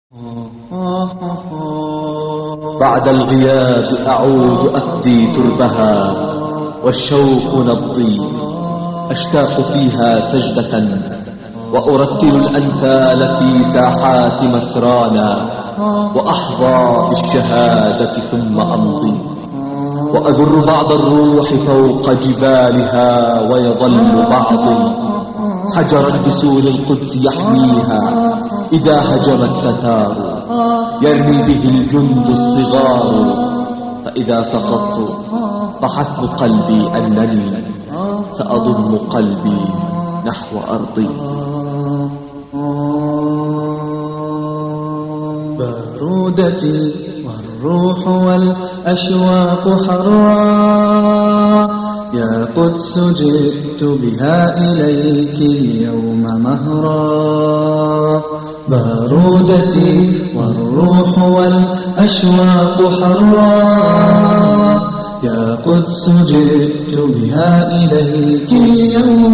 بعد الغياب أعود أفدي تربها والشوق نبضي، أشتاق فيها سجدة وأرتل الأنفال في ساحات مسرانا، وأحظى بالشهادة ثم أمضي، وأذر بعض الروح فوق جبالها، ويظل بعض حجرا بسور القدس يحميها إذا هجم التتار، يرمي به الجند الصغار، فإذا سقطت فحسب قلبي أنني سأضم قلبي نحو أرضي. بارودتي والروح والأشواق حرا، يا قدس جئت بها إليك اليوم مهرا. بارودتي والروح والأشواق حرا، يا قدس جئت بها إليك اليوم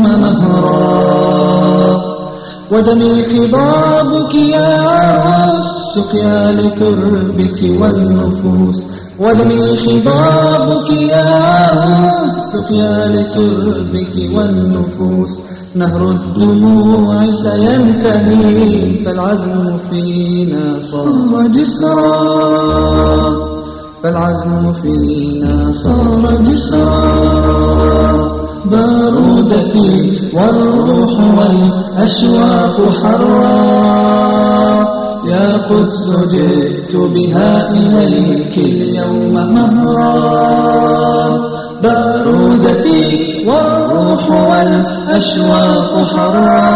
مهرا. ودمي خضابك يا عروس سقيا لتربك والنفوس، ودمي خضابك يا عروس سقيا لتربك والنفوس. نهر الدموع سينتهي فالعزم فينا صار جسرا، فالعزم فينا صار جسرا. بارودتي والروح والأشواق حرا، يا قدس جئت بها إليك اليوم مهرا. بارودتي والروح والأشواق حرا،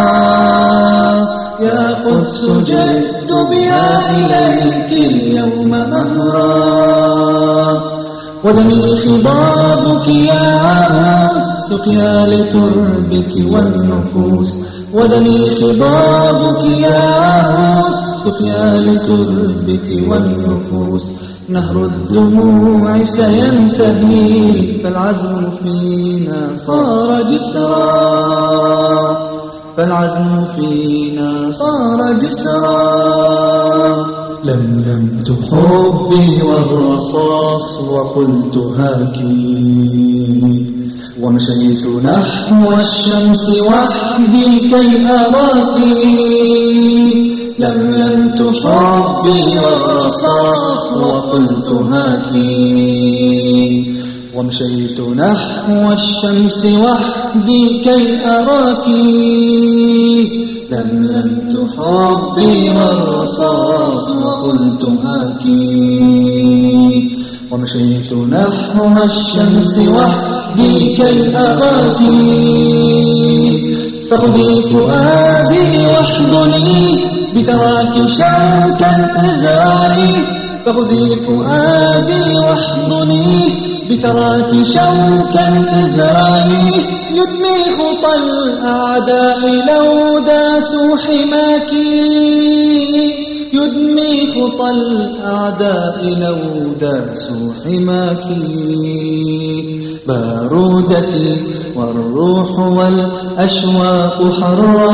يا قدس جئت بها إليك اليوم مهرا. ودمي خضابك يا عروس سقيا لتربك والنفوس، ودمي خضابك يا عروس سقيا لتربك والنفوس. نهر الدموع سينتهي فالعزم فينا صار جسرا، فالعزم فينا صار جسرا. لملمت حبي والرصاص وقلت هاكي، ومشيت نحو الشمس وحدي كي أراكي. لملمت حبي والرصاص وقلت هاكي، ومشيت نحو الشمس وحدي كي أراكي. لملمت حبي والرصاص وقلت هاكي، ومشيت نحو الشمس وحدي كي أراكي. فخذي فؤادي واحضني بثراك شوكا أزرعي، فخذي فؤادي واحضني بثراك شوكا أزرعي. يدمي خطى الأعداء لو داسوا حماك، يدمي خطى الأعداء لو داسوا حماك. بارودتي والروح والأشواق حرا،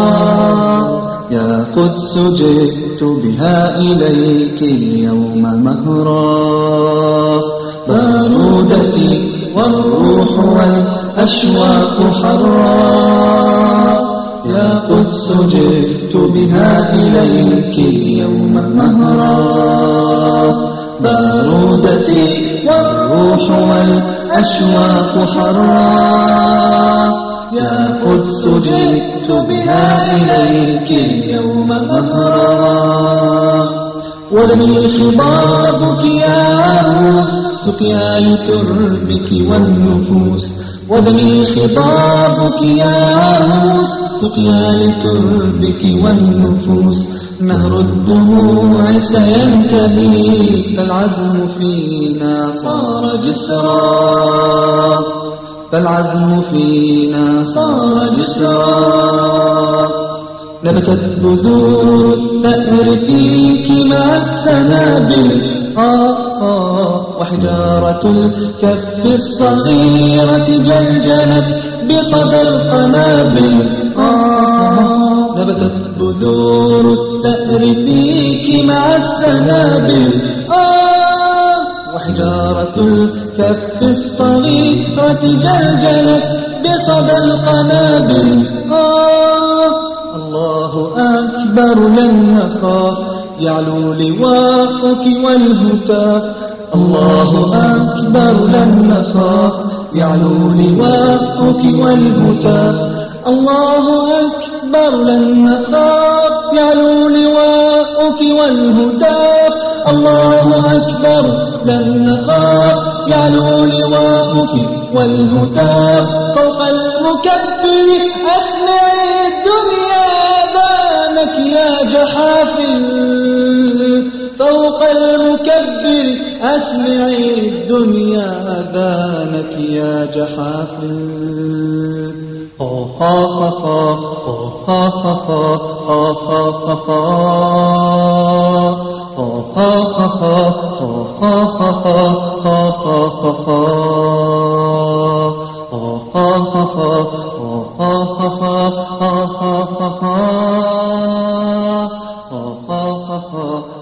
يا قدس جئت بها إليك اليوم مهرا. بارودتي والروح والأشواق حرا، يا قدس جئت بها إليك اليوم مهرا. بارودتي والروح والأشواق حرا، يا قدس جئت بها إليك اليوم مهرا. ودمي خضابك يا عروس سقيا لتربك والنفوس، ودمي خضابك يا عروس سقيا لتربك والنفوس. نهر الدموع سينتهي فالعزم فينا صار جسرا، فالعزم فينا صار جسرا. نبتت بذور الثأر فيك مع السنابل، وحجارة الكف الصغيرة جلجلت بصدى القنابل. نبتت بذور الثأر فيك مع السنابل وحجارة الكف الصغيرة جلجلت بصدى القنابل الله أكبر لن نخاف يعلو لواءك والهتاف الله أكبر لن نخاف يعلو لواءك والهتاف الله أكبر لن نخاف يعلو لواءك والهتاف الله أكبر لن نخاف يعلو لواءك والهتاف فوق المكبر أسمع الدنيا آذانك يا جحافل فوق المكبر أسمع الدنيا آذانك يا جحافل ha ha ha